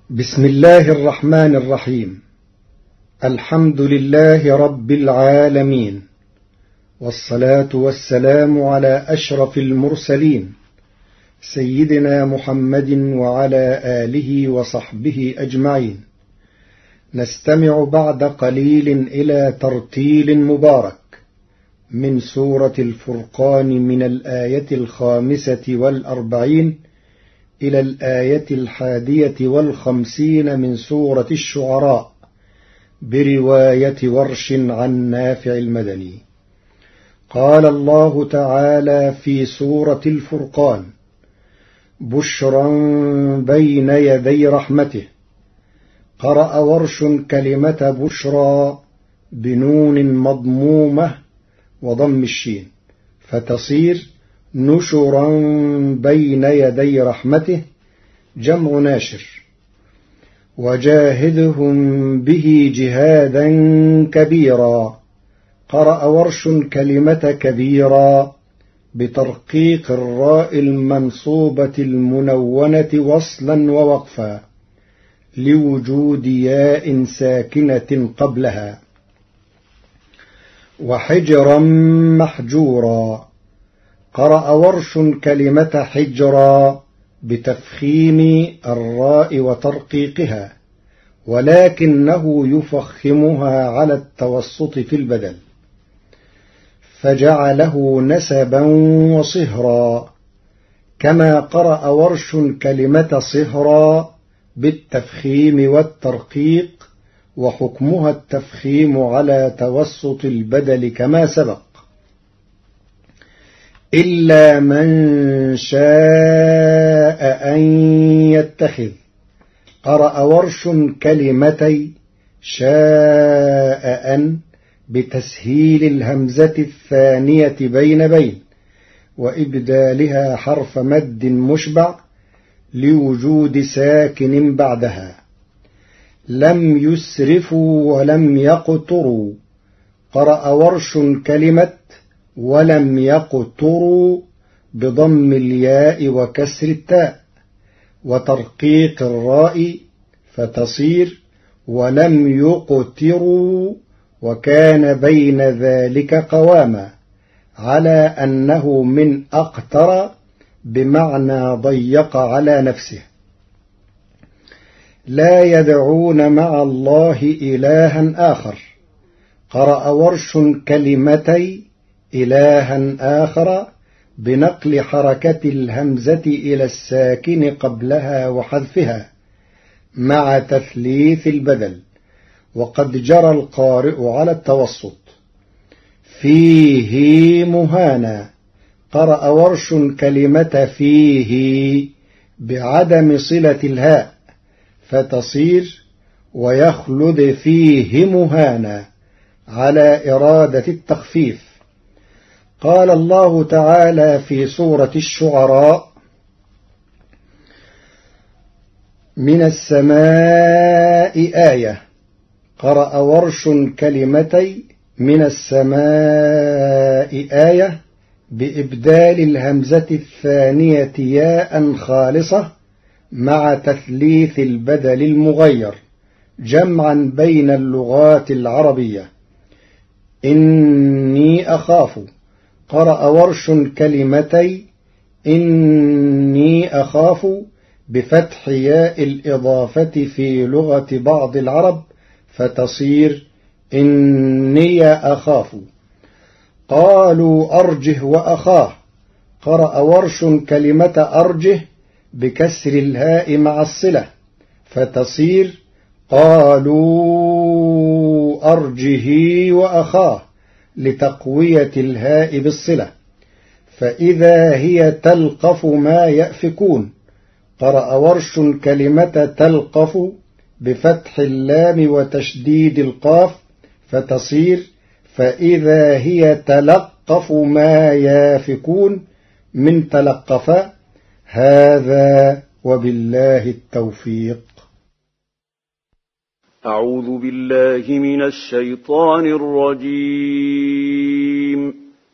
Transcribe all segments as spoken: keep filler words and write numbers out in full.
بسم الله الرحمن الرحيم. الحمد لله رب العالمين، والصلاة والسلام على أشرف المرسلين سيدنا محمد وعلى آله وصحبه أجمعين. نستمع بعد قليل إلى ترتيل مبارك من سورة الفرقان من الآية الخامسة والأربعين إلى الآية الحادية والخمسين من سورة الشعراء برواية ورش عن نافع المدني. قال الله تعالى في سورة الفرقان: بشرا بين يدي رحمته. قرأ ورش كلمة بشرى بنون مضمومة وضم الشين فتصير نشرا بين يدي رحمته، جمع ناشر. وجاهدهم به جهادا كبيرا. قرأ ورش كلمة كبيرا بترقيق الراء المنصوبة المنونة وصلا ووقفا لوجود ياء ساكنة قبلها. وحجرا محجورا. قرأ ورش كلمة حجرا بتفخيم الراء وترقيقها، ولكنه يفخمها على التوسط في البدل، فجعله نسبا وصهرا. كما قرأ ورش كلمة صهرا بالتفخيم والترقيق، وحكمها التفخيم على توسط البدل كما سبق. إلا من شاء أن يتخذ. قرأ ورش كلمتي شاء أن بتسهيل الهمزة الثانية بين بين وإبدالها حرف مد مشبع لوجود ساكن بعدها. لم يسرفوا ولم يقتروا. قرأ ورش كلمة ولم يقتروا بضم الياء وكسر التاء وترقيق الراء فتصير ولم يقتروا، وكان بين ذلك قواما، على أنه من أقتر بمعنى ضيق على نفسه. لا يدعون مع الله إلها آخر. قرأ ورش كلمتي إلها آخر بنقل حركة الهمزة إلى الساكن قبلها وحذفها مع تثليث البدل، وقد جرى القارئ على التوسط. فيه مهانا. قرأ ورش كلمة فيه بعدم صلة الهاء فتصير ويخلد فيه مهانا على إرادة التخفيف. قال الله تعالى في سورة الشعراء: من السماء آية. قرأ ورش كلمتي من السماء آية بإبدال الهمزة الثانية ياء خالصة مع تثليث البدل المغير، جمعا بين اللغات العربية. إني أخاف. قرأ ورش كلمتي إني أخاف بفتح ياء الإضافة في لغة بعض العرب فتصير إني أخاف. قالوا أرجه وأخاه. قرأ ورش كلمة أرجه بكسر الهاء مع الصلة فتصير قالوا أرجه وأخاه لتقوية الهاء بالصلة، فإذا هي تلقف ما يأفكون. قرأ ورش كلمة تلقف بفتح اللام وتشديد القاف فتصير فإذا هي تلقف ما يافكون من تلقف. هذا وبالله التوفيق. أعوذ بالله من الشيطان الرجيم.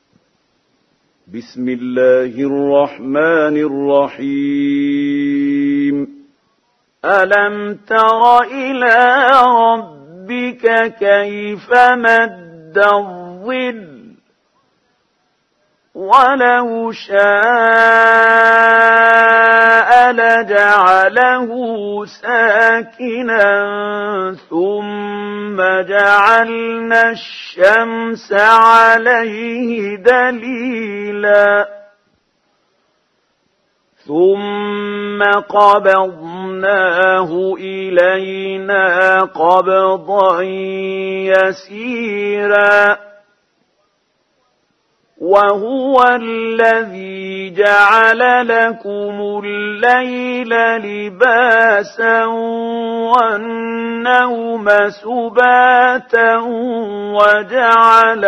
بسم الله الرحمن الرحيم. ألم تر إلى ربك كيف مد الظل ولو شاء لجعله ساكنا ثم جعلنا الشمس عليه دليلا ثم قبضناه إلينا قبضا يسيرا وهو الذي جعل لكم الليل لباسا والنوم سباتا وجعل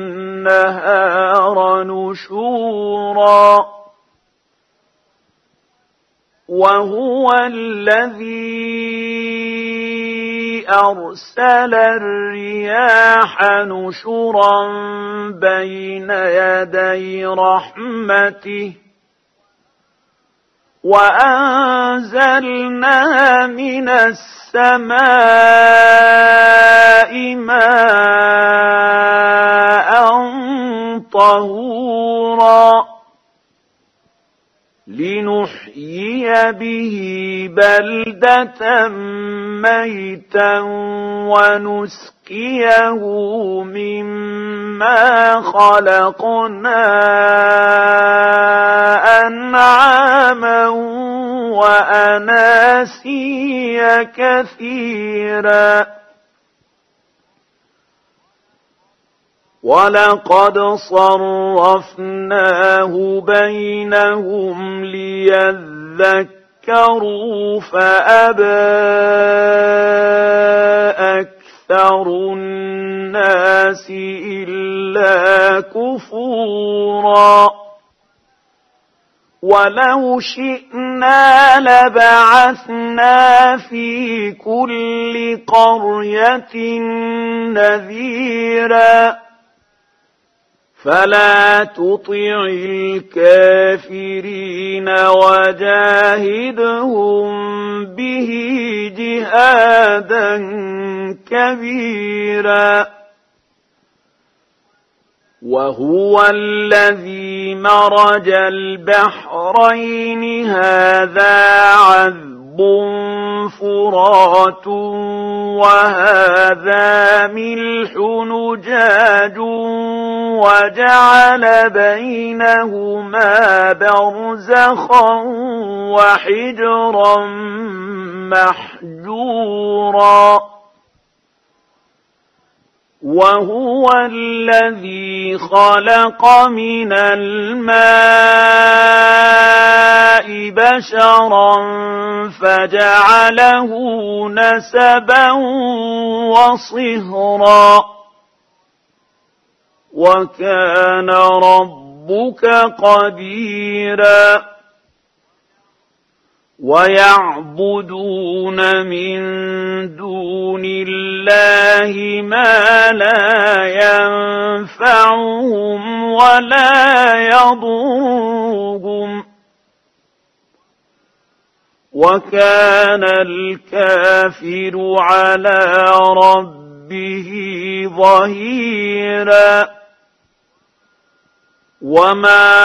النهار نشورا وهو الذي أرسل الرياح نشرا بين يدي رحمته وأنزلنا من السماء ماء طهورا لنحيي به بلدة ميتا ونسقيه مما خلقنا أنعاما وأناسيا كثيرا ولقد صرفناه بينهم ليذكروا فأبى أكثر الناس إلا كفورا ولو شئنا لبعثنا في كل قرية نذيرا فلا تطع الكافرين وجاهدهم به جهادا كبيرا وهو الذي مرج البحرين هذا عذب فرات وهذا ملح نجاج وجعل بينهما برزخا وحجرا محجورا وهو الذي خلق من الماء بشرا فجعله نسبا وصهرا وكان ربك قديرا ويعبدون من دون الله ما لا ينفعهم ولا يضرهم وكان الكافر على ربه ظهيرا وما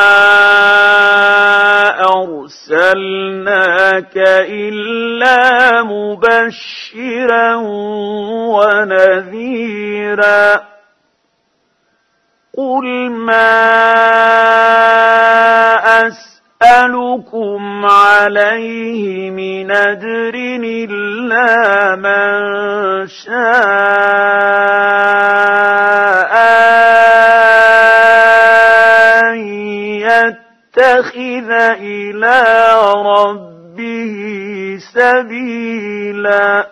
أرسلناك إلا مبشرا ونذيرا قل ما أسألكم عليه من أجر إلا من شاء يتخذ إلى ربه سبيلا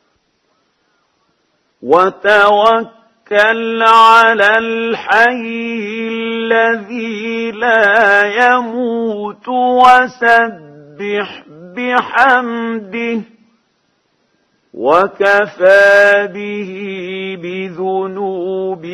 وتوكل على الحي الذي لا يموت وسبح بحمده وكفى به بذنوب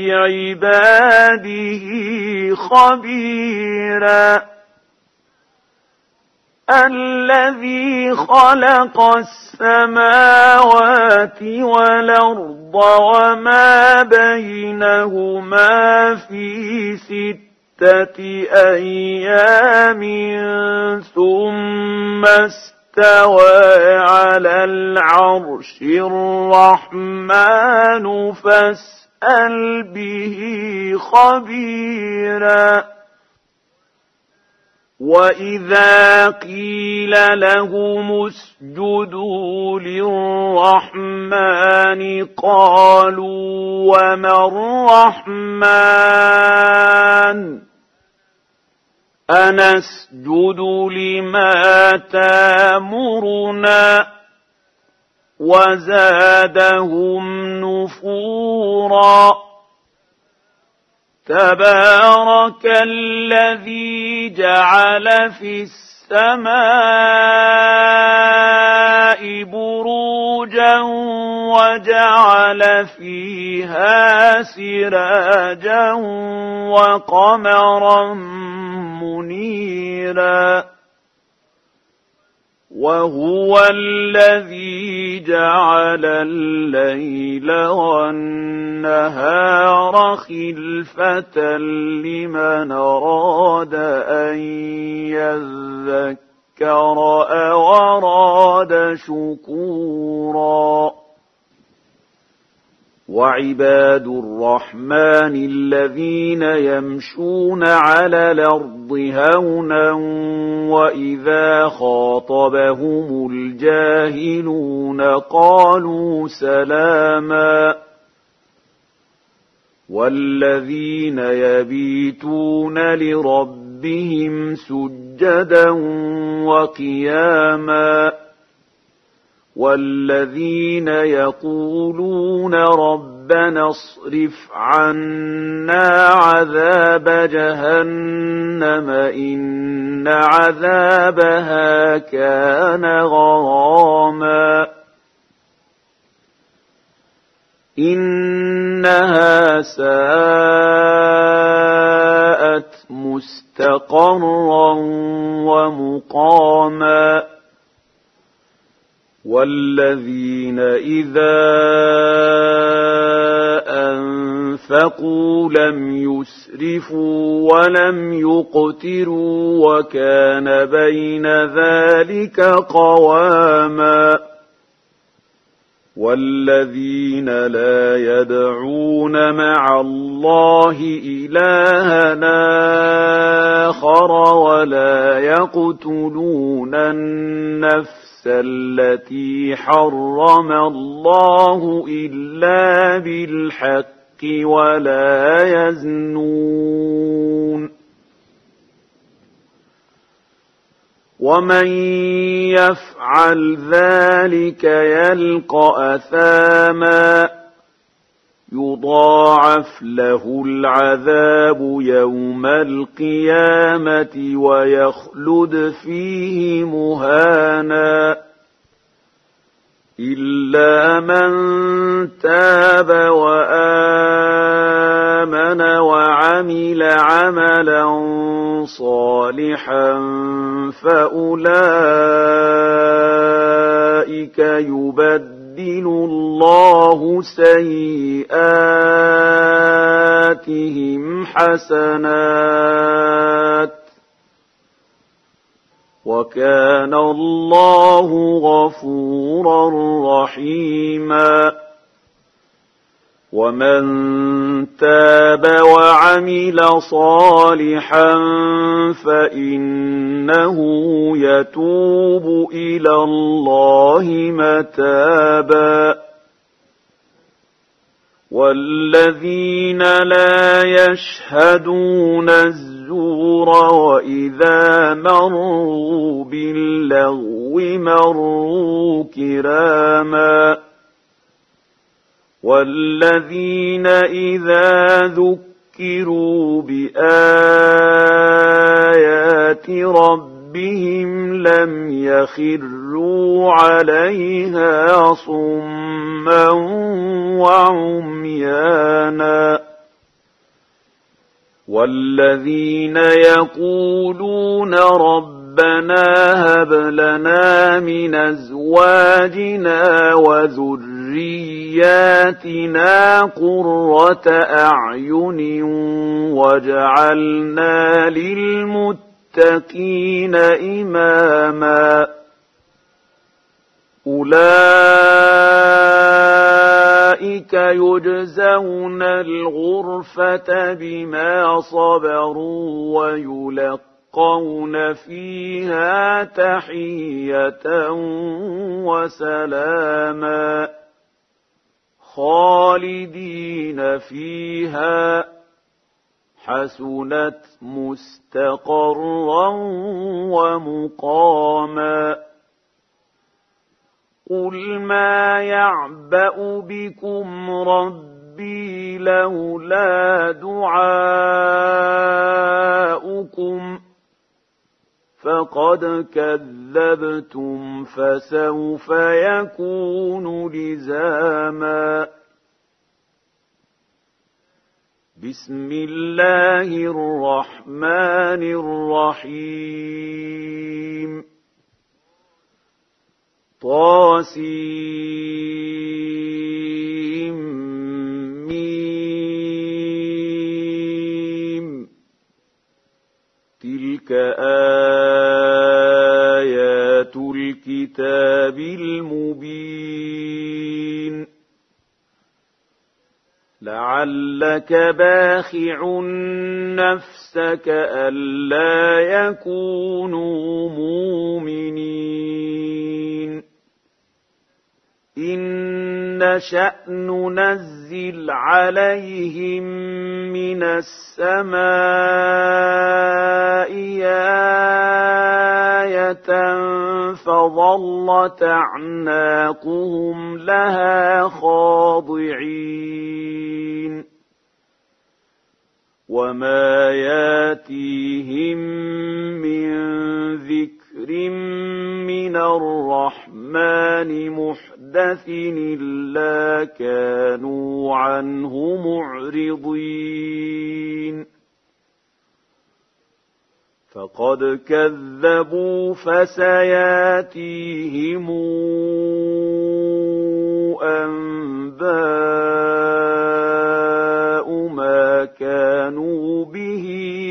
عباده خبيرا الذي خلق السماوات والأرض وما بينهما في ستة أيام ثم استوى على العرش الرحمن فاسأل به خبيرا. وإذا قيل لهم اسجدوا للرحمن قالوا وما الرحمن أنسجد لما تأمرنا وزادهم نفورا. تبارك الذي جعل في السماء بروجا وجعل فيها سراجا وقمرا منيرا. وهو الذي جعل الليل والنهار خلفة لمن أراد أن يذكر أو أراد شكورا. وعباد الرحمن الذين يمشون على الأرض هونا وإذا خاطبهم الجاهلون قالوا سلاما. والذين يبيتون لربهم سجدا وقياما. والذين يقولون ربنا اصرف عنا عذاب جهنم إن عذابها كان غراما إنها ساءت مستقرا ومقاما. والذين إذا أنفقوا لم يسرفوا ولم يقتروا وكان بين ذلك قواما. والذين لا يدعون مع الله إلهًا آخر ولا يقتلون النفس التي حرم الله إلا بالحق ولا يزنون. ومن يفعل ذلك يلقى أثاما يضاعف له العذاب يوم القيامة ويخلد فيه مهانا إلا من تاب وآمن وعمل عملا صالحا فأولئك يبدل الله سيئاتهم حسنات وكان الله غفورا رحيما. ومن تاب وعمل صالحا فإنه يتوب إلى الله متابا. والذين لا يشهدون الزور وإذا مروا باللغو مروا كراما. والذين إذا ذكروا بآيات ربهم لم يخروا عليها صما وعميانا. والذين يقولون ربنا ربنا هب لنا من أزواجنا وذرياتنا قرة أعين واجعلنا للمتقين إماما أولئك يجزون الغرفة بما صبروا ويلقون فيها تحية وسلاما خالدين فيها حسنت مستقرا ومقاما قل ما يعبأ بكم ربي لولا دعاؤكم فقد كذبتم فسوف يكون لزاما بسم الله الرحمن الرحيم طاسيم ميم تلك آيات الكتاب المبين لعلك باخع نفسك ألا يكونوا مؤمنين إن نشأ ننزل عليهم من السماء آية فظلت أعناقهم لها خاضعين وما ياتيهم من ذكر من الرحمن محدث إلا كانوا عنه معرضين فقد كذبوا فسياتيهم أنباء ما كانوا به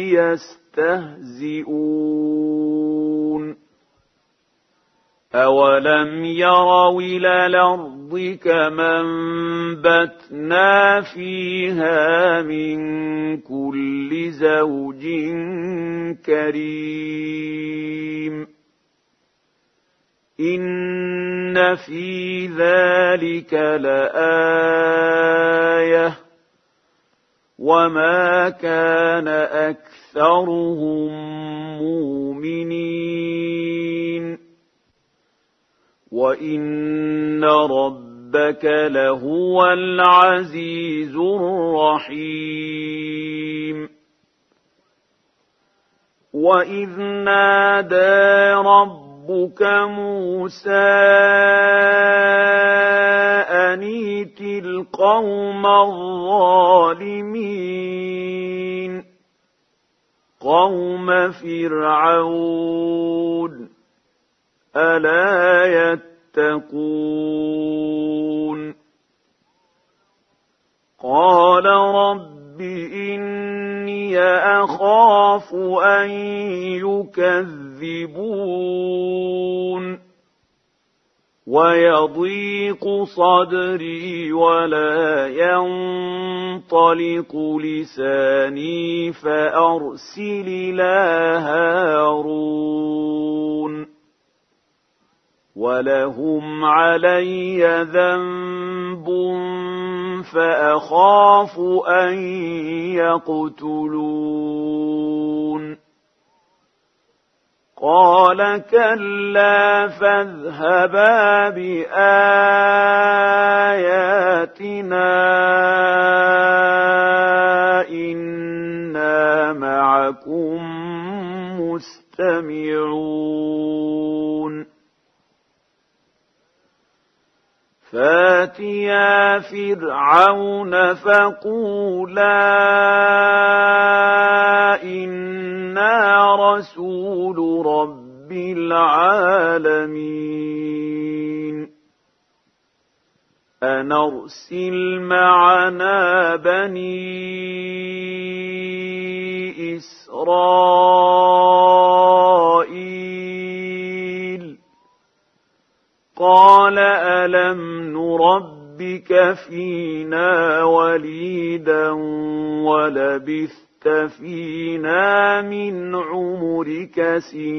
يستهزئون أولم يروا إلى الأرض كما أنبتنا فيها من كل زوج كريم إن في ذلك لآية وما كان أكثرهم مؤمنين وإن ربك لهو العزيز الرحيم وإذ نادى ربك موسى أن ائت القوم الظالمين قوم فرعون ألا يتقون قال رب إني أخاف أن يكذبون ويضيق صدري ولا ينطلق لساني فأرسل إلى هارون ولهم علي ذنب فأخاف أن يقتلون قال كلا فاذهبا بآياتنا إنا معكم مستمعون فاتيا فرعون فقولا إنا رسول رب رب العالمين أن أرسل معنا بني إسرائيل قال ألم نربك فينا وليدا ولبثت فينا من عمرك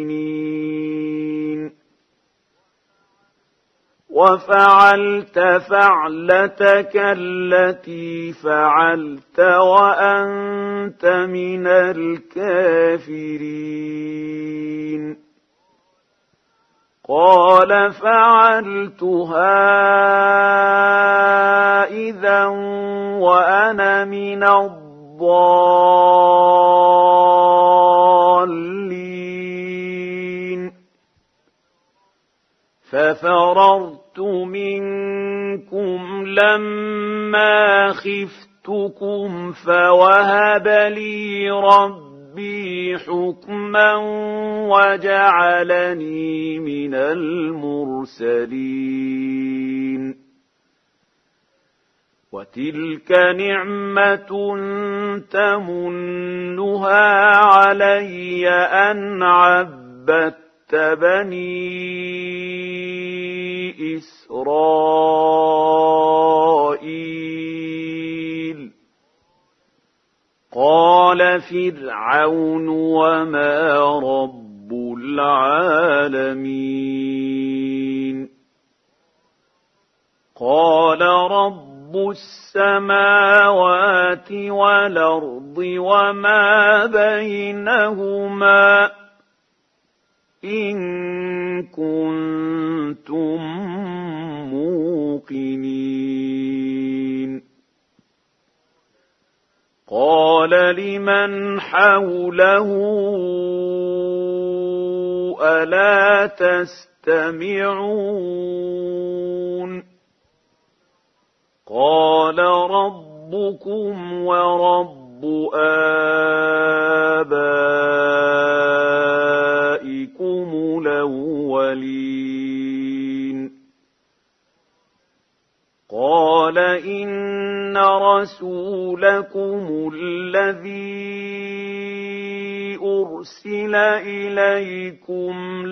سنين وفعلت فعلتك التي فعلت وأنت من الكافرين قال فعلتها إذا وأنا من الضالين ففررت منكم لما خفتكم فوهب لي ربي حكما وجعلني من المرسلين وتلك نعمة تمنها علي أن عبدت بني إسرائيل قال فرعون وما رب العالمين قال رب السماوات والأرض وما بينهما إن كنتم موقنين قال لمن حوله ألا تستمعون قال ربكم ورب آبائكم الأولين قال إن رسولكم الذي أرسل إليكم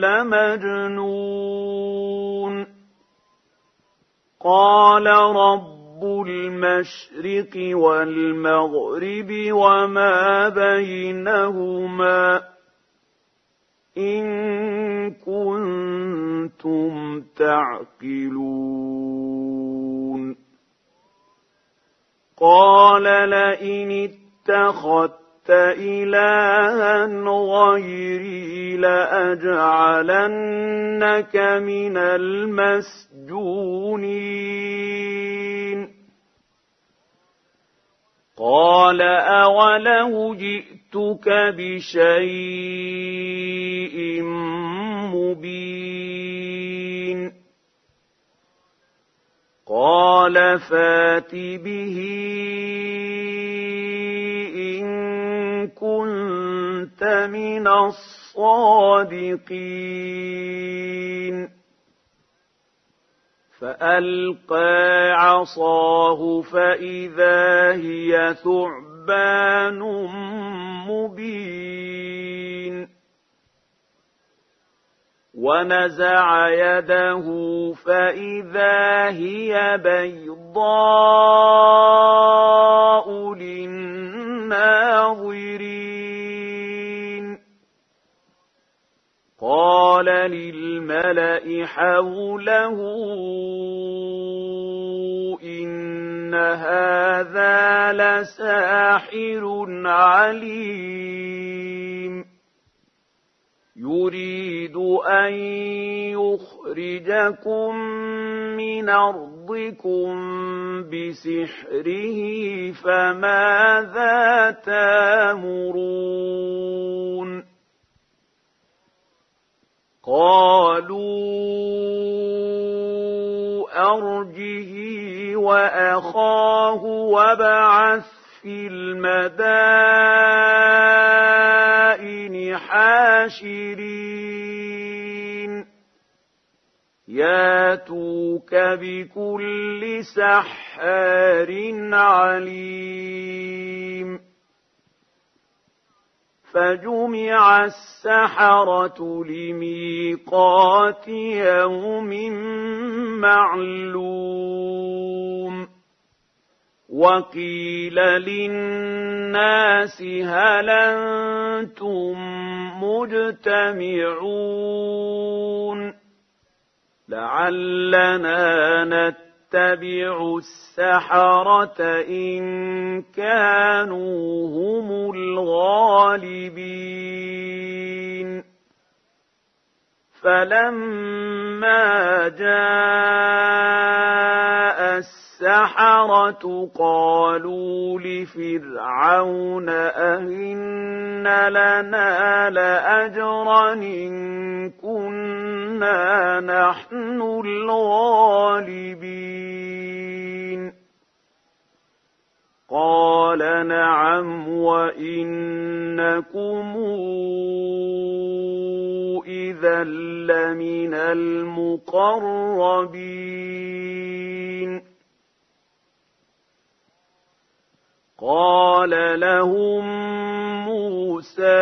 لمجنون قال رب المشرق والمغرب وما بينهما إن كنتم تعقلون قال لئن اتخذت إلها غيري لأجعلنك من المسجونين قال أولو جئتك بشيء مبين قال فات به إن كنت من الصادقين فألقى عصاه فإذا هي ثعبان مبين ونزع يده فإذا هي بيضاء للناظرين قال للملأ حوله إن هذا لساحر عليم يريد أن يخرجكم من أرضكم بسحره فماذا تأمرون قالوا أرجه وأخاه وابعث في المدائن حاشرين ياتوك بكل سحار عليم فجمع السحرة لميقات يوم معلوم وقيل للناس هل أنتم مجتمعون لعلنا نتبع السحرة إن كانوا هم الغالبين فلما جاء السحرة قالوا لفرعون أئن لنا لأجرا إن كنا نحن الغالبين قال نعم وإنكم إذا لمن المقربين قال لهم موسى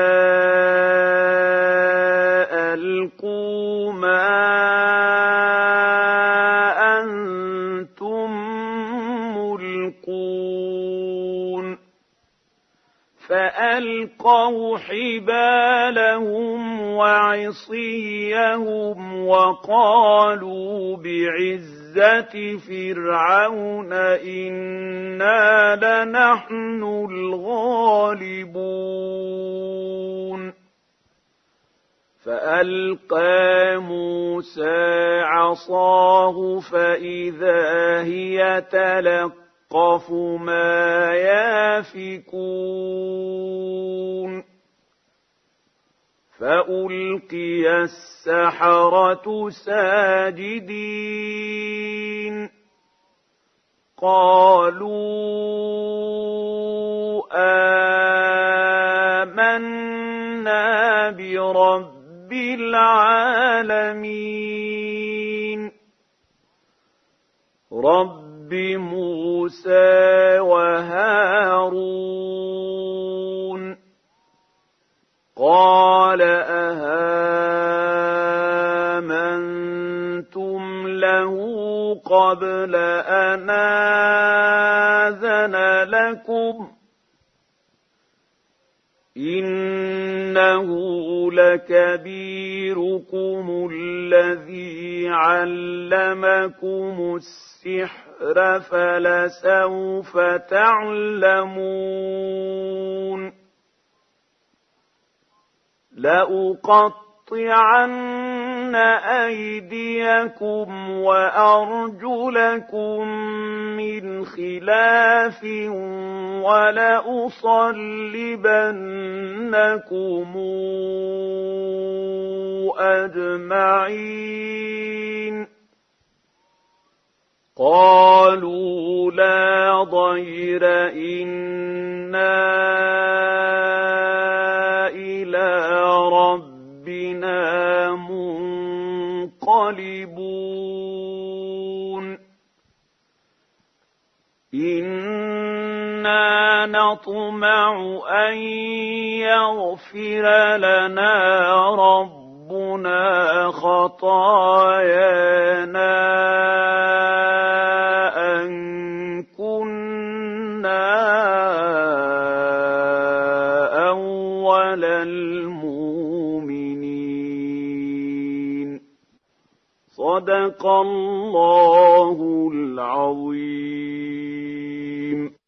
ألقوا ما أنتم ملقون فألقوا حبالهم وعصيهم وقالوا بعزة فرعون إنا لنحن الغالبون فألقى موسى عصاه فإذا هي تلقف ما يافكون فألقي السحرة ساجدين قالوا آمنا برب العالمين رب موسى وهارون قال أهامنتم له قبل أن آذن لكم إنه لكبيركم الذي علمكم السحر فلسوف تعلمون لأقطعن أيديكم وأرجلكم من خلاف ولأصلبنكم أجمعين قالوا لا ضير إنا إلى ربنا منقلبون إنا نطمع أن يغفر لنا ربنا خطايانا أن كنا أول المؤمنين صدق الله العظيم.